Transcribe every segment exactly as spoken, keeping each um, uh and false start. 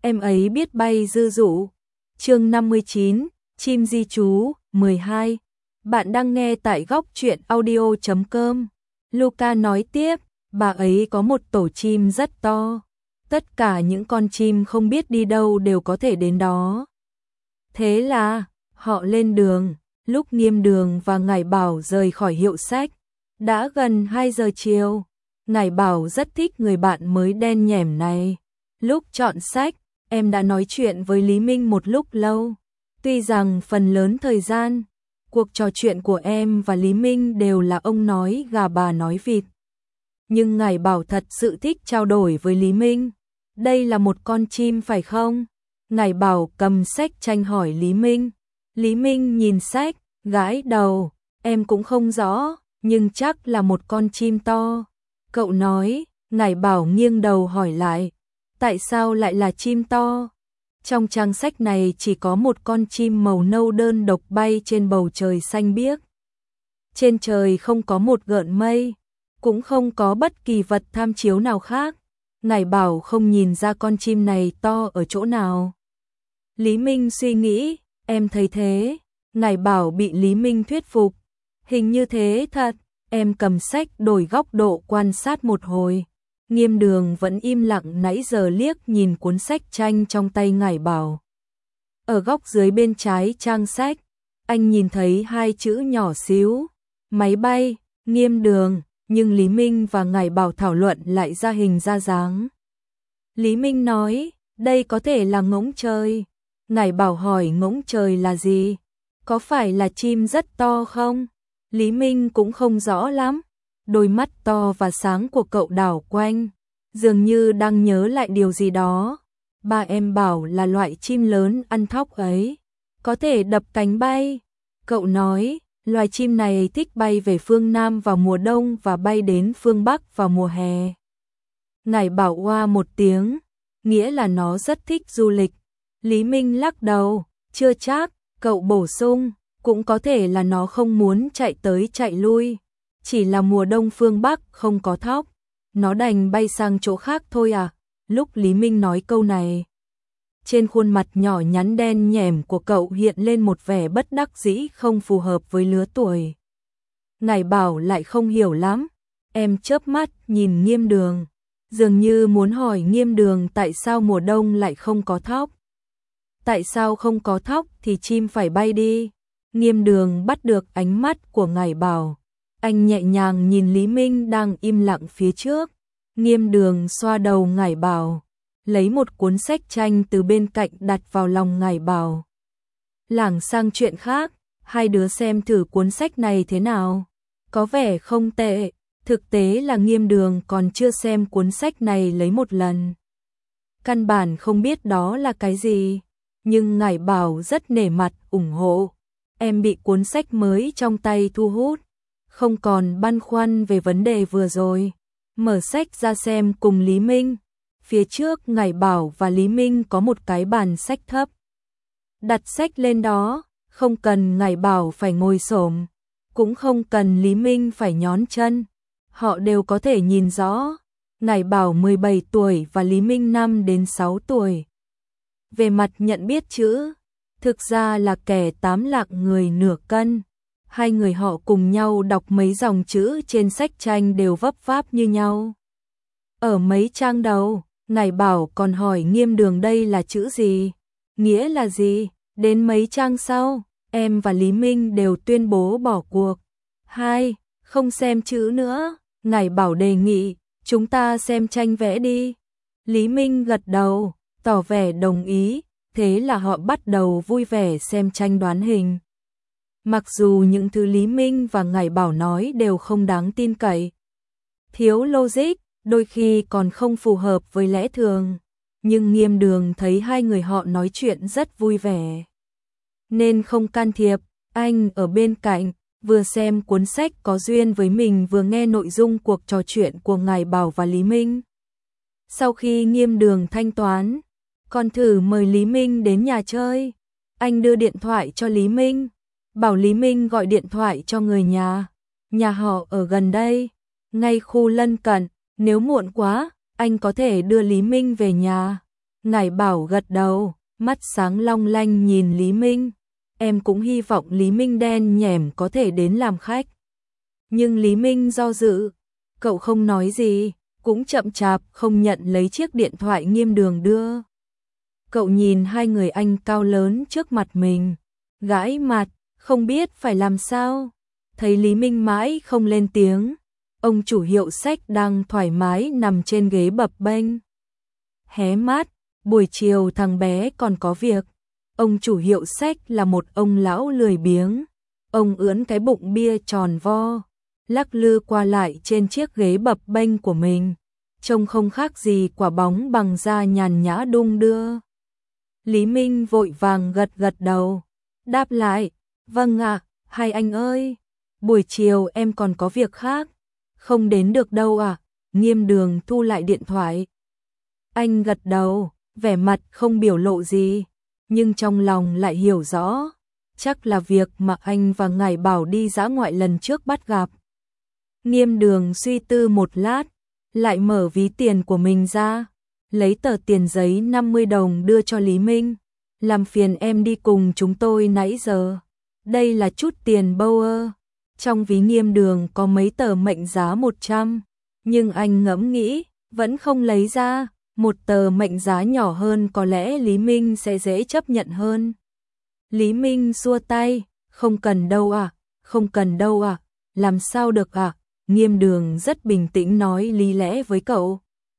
em ấy biết bay dư dụ. Chương năm mươi chín, chim di trú, mười hai. Bạn đang nghe tại góc truyện audio chấm com. Luca nói tiếp, bà ấy có một tổ chim rất to. Tất cả những con chim không biết đi đâu đều có thể đến đó. Thế là, họ lên đường, lúc Nghiêm Đường và Ngải Bảo rời khỏi hiệu sách. Đã gần hai giờ chiều, Ngải Bảo rất thích người bạn mới đen nhẻm này. Lúc chọn sách, em đã nói chuyện với Lý Minh một lúc lâu. Tuy rằng phần lớn thời gian, cuộc trò chuyện của em và Lý Minh đều là ông nói gà bà nói vịt. Nhưng Ngải Bảo thật sự thích trao đổi với Lý Minh. Đây là một con chim phải không? Ngải Bảo cầm sách tranh hỏi Lý Minh. Lý Minh nhìn sách, gãi đầu, em cũng không rõ, nhưng chắc là một con chim to. Cậu nói, Ngải Bảo nghiêng đầu hỏi lại, tại sao lại là chim to? Trong trang sách này chỉ có một con chim màu nâu đơn độc bay trên bầu trời xanh biếc. Trên trời không có một gợn mây, cũng không có bất kỳ vật tham chiếu nào khác. Ngải Bảo không nhìn ra con chim này to ở chỗ nào. Lý Minh suy nghĩ, em thấy thế. Ngải Bảo bị Lý Minh thuyết phục. Hình như thế thật. Em cầm sách đổi góc độ quan sát một hồi. Nghiêm Đường vẫn im lặng nãy giờ liếc nhìn cuốn sách tranh trong tay Ngải Bảo. Ở góc dưới bên trái trang sách, anh nhìn thấy hai chữ nhỏ xíu, máy bay. Nghiêm Đường, nhưng Lý Minh và Ngải Bảo thảo luận lại ra hình ra dáng. Lý Minh nói, đây có thể là ngỗng trời. Ngải Bảo hỏi ngỗng trời là gì? Có phải là chim rất to không? Lý Minh cũng không rõ lắm. Đôi mắt to và sáng của cậu đảo quanh, dường như đang nhớ lại điều gì đó. Ba em bảo là loại chim lớn ăn thóc ấy, có thể đập cánh bay. Cậu nói, loài chim này thích bay về phương Nam vào mùa đông và bay đến phương Bắc vào mùa hè. Ngải Bảo oa một tiếng, nghĩa là nó rất thích du lịch. Lý Minh lắc đầu, chưa chắc. Cậu bổ sung, cũng có thể là nó không muốn chạy tới chạy lui. Chỉ là mùa đông phương Bắc không có thóc, nó đành bay sang chỗ khác thôi à. Lúc Lý Minh nói câu này, trên khuôn mặt nhỏ nhắn đen nhẻm của cậu hiện lên một vẻ bất đắc dĩ không phù hợp với lứa tuổi. Ngải Bảo lại không hiểu lắm. Em chớp mắt nhìn Nghiêm Đường, dường như muốn hỏi Nghiêm Đường tại sao mùa đông lại không có thóc. Tại sao không có thóc thì chim phải bay đi? Nghiêm Đường bắt được ánh mắt của Ngải Bảo. Anh nhẹ nhàng nhìn Lý Minh đang im lặng phía trước. Nghiêm Đường xoa đầu Ngải Bảo, lấy một cuốn sách tranh từ bên cạnh đặt vào lòng Ngải Bảo. Lảng sang chuyện khác, hai đứa xem thử cuốn sách này thế nào. Có vẻ không tệ. Thực tế là Nghiêm Đường còn chưa xem cuốn sách này lấy một lần. Căn bản không biết đó là cái gì. Nhưng Ngải Bảo rất nể mặt ủng hộ. Em bị cuốn sách mới trong tay thu hút, không còn băn khoăn về vấn đề vừa rồi. Mở sách ra xem cùng Lý Minh. Phía trước Ngải Bảo và Lý Minh có một cái bàn sách thấp. Đặt sách lên đó, không cần Ngải Bảo phải ngồi xổm, cũng không cần Lý Minh phải nhón chân. Họ đều có thể nhìn rõ. Ngải Bảo mười bảy tuổi và Lý Minh năm đến sáu tuổi. Về mặt nhận biết chữ, thực ra là kẻ tám lạng người nửa cân. Hai người họ cùng nhau đọc mấy dòng chữ trên sách tranh đều vấp váp như nhau. Ở mấy trang đầu, Ngải Bảo còn hỏi Nghiêm Đường đây là chữ gì, nghĩa là gì. Đến mấy trang sau, em và Lý Minh đều tuyên bố bỏ cuộc. Hai, không xem chữ nữa. Ngải Bảo đề nghị, chúng ta xem tranh vẽ đi. Lý Minh gật đầu, tỏ vẻ đồng ý. Thế là họ bắt đầu vui vẻ xem tranh đoán hình. Mặc dù những thứ Lý Minh và Ngải Bảo nói đều không đáng tin cậy, thiếu logic, đôi khi còn không phù hợp với lẽ thường, nhưng Nghiêm Đường thấy hai người họ nói chuyện rất vui vẻ, nên không can thiệp. Anh ở bên cạnh, vừa xem cuốn sách có duyên với mình vừa nghe nội dung cuộc trò chuyện của Ngải Bảo và Lý Minh. Sau khi Nghiêm Đường thanh toán, còn thử mời Lý Minh đến nhà chơi. Anh đưa điện thoại cho Lý Minh, bảo Lý Minh gọi điện thoại cho người nhà. Nhà họ ở gần đây, ngay khu lân cận, nếu muộn quá, anh có thể đưa Lý Minh về nhà. Ngải Bảo gật đầu, mắt sáng long lanh nhìn Lý Minh. Em cũng hy vọng Lý Minh đen nhẻm có thể đến làm khách. Nhưng Lý Minh do dự, cậu không nói gì, cũng chậm chạp không nhận lấy chiếc điện thoại Nghiêm Đường đưa. Cậu nhìn hai người anh cao lớn trước mặt mình, gãi mặt, không biết phải làm sao. Thấy Lý Minh mãi không lên tiếng, ông chủ hiệu sách đang thoải mái nằm trên ghế bập bênh. Hé mắt, buổi chiều thằng bé còn có việc. Ông chủ hiệu sách là một ông lão lười biếng. Ông ưỡn cái bụng bia tròn vo, lắc lư qua lại trên chiếc ghế bập bênh của mình, trông không khác gì quả bóng bằng da nhàn nhã đung đưa. Lý Minh vội vàng gật gật đầu, đáp lại, vâng ạ, hai anh ơi, buổi chiều em còn có việc khác, không đến được đâu à. Nghiêm Đường thu lại điện thoại. Anh gật đầu, vẻ mặt không biểu lộ gì, nhưng trong lòng lại hiểu rõ, chắc là việc mà anh và Ngải Bảo đi dã ngoại lần trước bắt gặp. Nghiêm Đường suy tư một lát, lại mở ví tiền của mình ra, lấy tờ tiền giấy năm mươi đồng đưa cho Lý Minh. Làm phiền em đi cùng chúng tôi nãy giờ. Đây là chút tiền bâu ơ. Trong ví Nghiêm Đường có mấy tờ mệnh giá một trăm, nhưng anh ngẫm nghĩ, vẫn không lấy ra. Một tờ mệnh giá nhỏ hơn có lẽ Lý Minh sẽ dễ chấp nhận hơn. Lý Minh xua tay, không cần đâu ạ, à, không cần đâu ạ, à, làm sao được ạ. À? Nghiêm Đường rất bình tĩnh nói lý lẽ với cậu.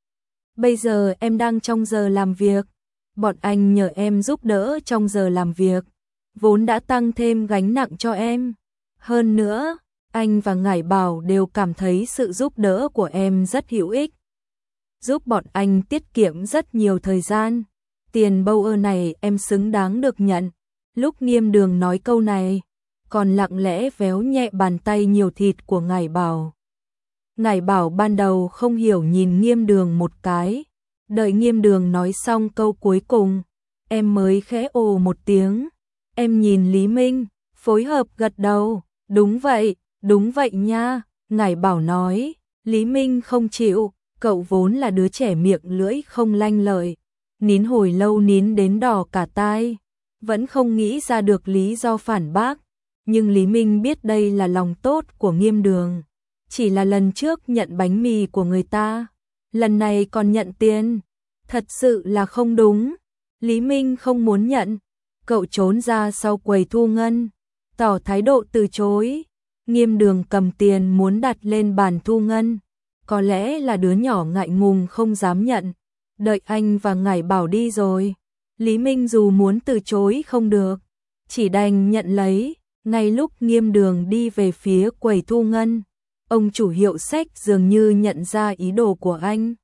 Bây giờ em đang trong giờ làm việc, bọn anh nhờ em giúp đỡ trong giờ làm việc, vốn đã tăng thêm gánh nặng cho em. Hơn nữa, anh và Ngải Bảo đều cảm thấy sự giúp đỡ của em rất hữu ích, giúp bọn anh tiết kiệm rất nhiều thời gian. Tiền bâu ơ này em xứng đáng được nhận. Lúc Nghiêm Đường nói câu này, còn lặng lẽ véo nhẹ bàn tay nhiều thịt của Ngải Bảo. Ngải Bảo ban đầu không hiểu nhìn Nghiêm Đường một cái, đợi Nghiêm Đường nói xong câu cuối cùng, em mới khẽ ồ một tiếng. Em nhìn Lý Minh, phối hợp gật đầu, đúng vậy, đúng vậy nha. Ngải Bảo nói, Lý Minh không chịu, cậu vốn là đứa trẻ miệng lưỡi không lanh lợi, nín hồi lâu nín đến đỏ cả tai, vẫn không nghĩ ra được lý do phản bác. Nhưng Lý Minh biết đây là lòng tốt của Nghiêm Đường, chỉ là lần trước nhận bánh mì của người ta, lần này còn nhận tiền, thật sự là không đúng. Lý Minh không muốn nhận, cậu trốn ra sau quầy thu ngân, tỏ thái độ từ chối. Nghiêm Đường cầm tiền muốn đặt lên bàn thu ngân, có lẽ là đứa nhỏ ngại ngùng không dám nhận. Đợi anh và Ngải Bảo đi rồi, Lý Minh dù muốn từ chối không được, chỉ đành nhận lấy. Ngay lúc Nghiêm Đường đi về phía quầy thu ngân, ông chủ hiệu sách dường như nhận ra ý đồ của anh.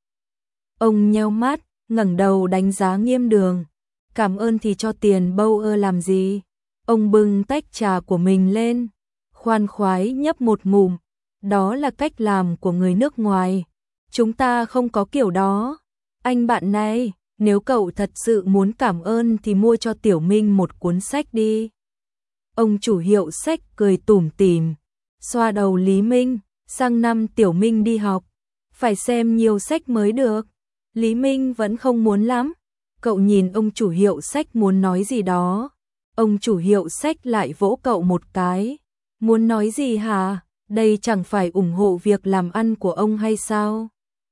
Ông nheo mắt, ngẩng đầu đánh giá Nghiêm Đường. Cảm ơn thì cho tiền bâu ơ làm gì. Ông bưng tách trà của mình lên, khoan khoái nhấp một ngụm. Đó là cách làm của người nước ngoài, chúng ta không có kiểu đó. Anh bạn này, nếu cậu thật sự muốn cảm ơn thì mua cho Tiểu Minh một cuốn sách đi. Ông chủ hiệu sách cười tủm tỉm, xoa đầu Lý Minh, sang năm Tiểu Minh đi học, phải xem nhiều sách mới được. Lý Minh vẫn không muốn lắm, cậu nhìn ông chủ hiệu sách muốn nói gì đó. Ông chủ hiệu sách lại vỗ cậu một cái, muốn nói gì hả? Đây chẳng phải ủng hộ việc làm ăn của ông hay sao?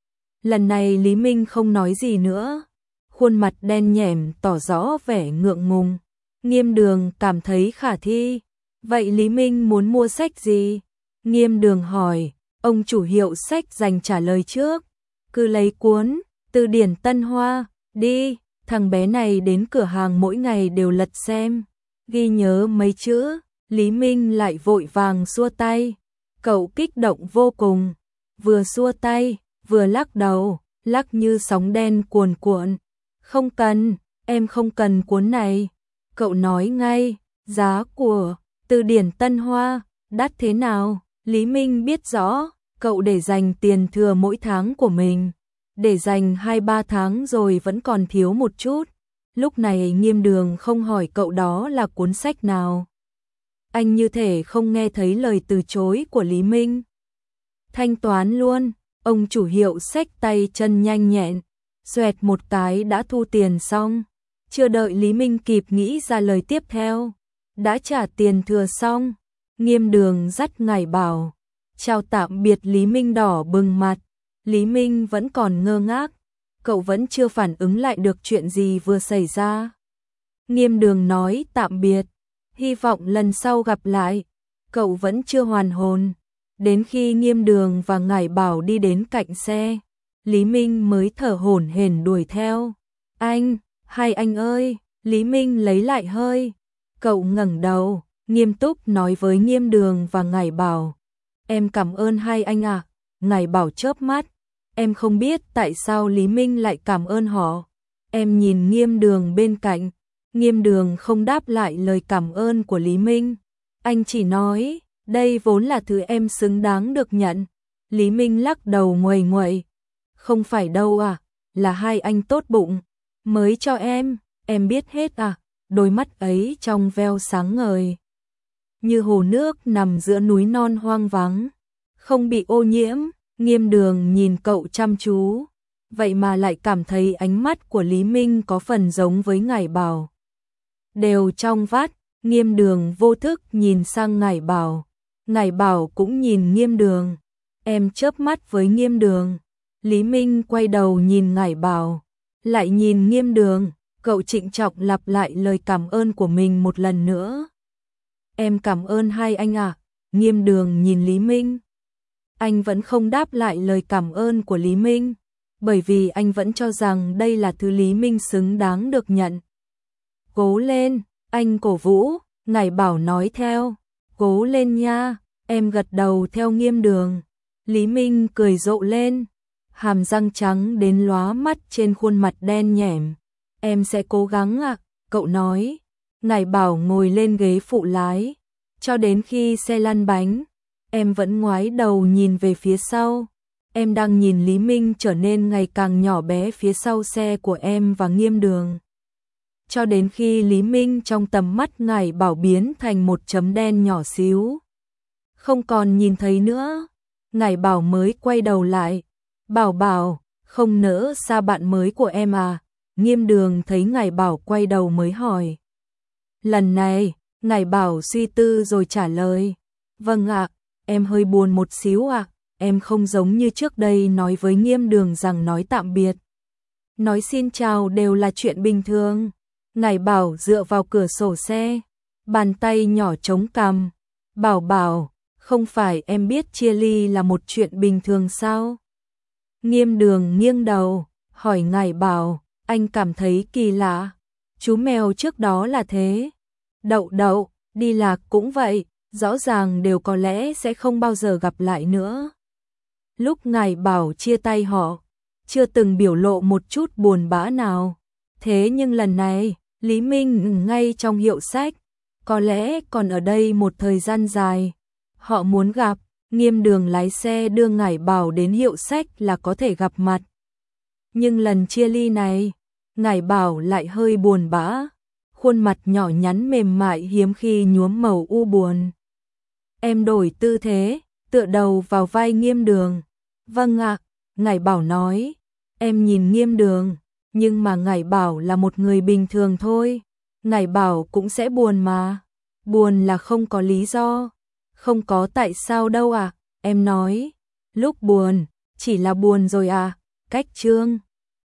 Lần này Lý Minh không nói gì nữa, khuôn mặt đen nhẻm tỏ rõ vẻ ngượng ngùng. Nghiêm Đường cảm thấy khả thi. Vậy Lý Minh muốn mua sách gì? Nghiêm Đường hỏi. Ông chủ hiệu sách dành trả lời trước. Cứ lấy cuốn Từ điển Tân Hoa đi. Thằng bé này đến cửa hàng mỗi ngày đều lật xem, ghi nhớ mấy chữ. Lý Minh lại vội vàng xua tay. Cậu kích động vô cùng, vừa xua tay vừa lắc đầu, lắc như sóng đen cuồn cuộn. Không cần, em không cần cuốn này. Cậu nói ngay, giá của Từ điển Tân Hoa đắt thế nào? Lý Minh biết rõ, cậu để dành tiền thừa mỗi tháng của mình, để dành hai ba tháng rồi vẫn còn thiếu một chút. Lúc này Nghiêm Đường không hỏi cậu đó là cuốn sách nào. Anh như thể không nghe thấy lời từ chối của Lý Minh. Thanh toán luôn, ông chủ hiệu sách tay chân nhanh nhẹn, xoẹt một cái đã thu tiền xong. Chưa đợi Lý Minh kịp nghĩ ra lời tiếp theo, đã trả tiền thừa xong. Nghiêm Đường dắt Ngải Bảo chào tạm biệt Lý Minh đỏ bừng mặt. Lý Minh vẫn còn ngơ ngác, cậu vẫn chưa phản ứng lại được chuyện gì vừa xảy ra. Nghiêm Đường nói tạm biệt, hy vọng lần sau gặp lại. Cậu vẫn chưa hoàn hồn. Đến khi Nghiêm Đường và Ngải Bảo đi đến cạnh xe, Lý Minh mới thở hổn hển đuổi theo. Anh, hai anh ơi, Lý Minh lấy lại hơi. Cậu ngẩng đầu, nghiêm túc nói với Nghiêm Đường và Ngải Bảo. Em cảm ơn hai anh ạ. À. Ngải Bảo chớp mắt. Em không biết tại sao Lý Minh lại cảm ơn họ. Em nhìn Nghiêm Đường bên cạnh. Nghiêm Đường không đáp lại lời cảm ơn của Lý Minh. Anh chỉ nói, đây vốn là thứ em xứng đáng được nhận. Lý Minh lắc đầu nguầy nguậy. Không phải đâu à, là hai anh tốt bụng, mới cho em, em biết hết à. Đôi mắt ấy trong veo sáng ngời, như hồ nước nằm giữa núi non hoang vắng, không bị ô nhiễm. Nghiêm Đường nhìn cậu chăm chú, vậy mà lại cảm thấy ánh mắt của Lý Minh có phần giống với Ngải Bảo. Đều trong vắt, Nghiêm Đường vô thức nhìn sang Ngải Bảo. Ngải Bảo cũng nhìn Nghiêm Đường. Em chớp mắt với Nghiêm Đường. Lý Minh quay đầu nhìn Ngải Bảo, lại nhìn Nghiêm Đường. Cậu trịnh trọng lặp lại lời cảm ơn của mình một lần nữa. Em cảm ơn hai anh ạ. À. Nghiêm Đường nhìn Lý Minh. Anh vẫn không đáp lại lời cảm ơn của Lý Minh, bởi vì anh vẫn cho rằng đây là thứ Lý Minh xứng đáng được nhận. Cố lên, anh cổ vũ. Ngải Bảo nói theo. Cố lên nha. Em gật đầu theo Nghiêm Đường. Lý Minh cười rộ lên, hàm răng trắng đến lóa mắt trên khuôn mặt đen nhẻm. Em sẽ cố gắng ạ, à, cậu nói. Ngải Bảo ngồi lên ghế phụ lái, cho đến khi xe lăn bánh, em vẫn ngoái đầu nhìn về phía sau. Em đang nhìn Lý Minh trở nên ngày càng nhỏ bé phía sau xe của em và Nghiêm Đường. Cho đến khi Lý Minh trong tầm mắt Ngải Bảo biến thành một chấm đen nhỏ xíu, không còn nhìn thấy nữa. Ngải Bảo mới quay đầu lại. Bảo Bảo, không nỡ xa bạn mới của em à? Nghiêm Đường thấy Ngải Bảo quay đầu mới hỏi. Lần này, Ngải Bảo suy tư rồi trả lời. Vâng ạ, em hơi buồn một xíu ạ. À. Em không giống như trước đây nói với Nghiêm Đường rằng nói tạm biệt, nói xin chào đều là chuyện bình thường. Ngải Bảo dựa vào cửa sổ xe, bàn tay nhỏ chống cằm. Bảo Bảo, không phải em biết chia ly là một chuyện bình thường sao? Nghiêm Đường nghiêng đầu, hỏi Ngải Bảo. Anh cảm thấy kỳ lạ. Chú mèo trước đó là thế. Đậu Đậu, đi lạc cũng vậy, rõ ràng đều có lẽ sẽ không bao giờ gặp lại nữa. Lúc Ngải Bảo chia tay họ, chưa từng biểu lộ một chút buồn bã nào. Thế nhưng lần này, Lý Minh ngay trong hiệu sách, có lẽ còn ở đây một thời gian dài. Họ muốn gặp. Nghiêm Đường lái xe đưa Ngải Bảo đến hiệu sách là có thể gặp mặt. Nhưng lần chia ly này, Ngải Bảo lại hơi buồn bã, khuôn mặt nhỏ nhắn mềm mại hiếm khi nhuốm màu u buồn. Em đổi tư thế, tựa đầu vào vai Nghiêm Đường. Vâng ạ, Ngải Bảo nói. Em nhìn Nghiêm Đường, nhưng mà Ngải Bảo là một người bình thường thôi. Ngải Bảo cũng sẽ buồn mà. Buồn là không có lý do. Không có tại sao đâu à, em nói. Lúc buồn, chỉ là buồn rồi à. Cách chương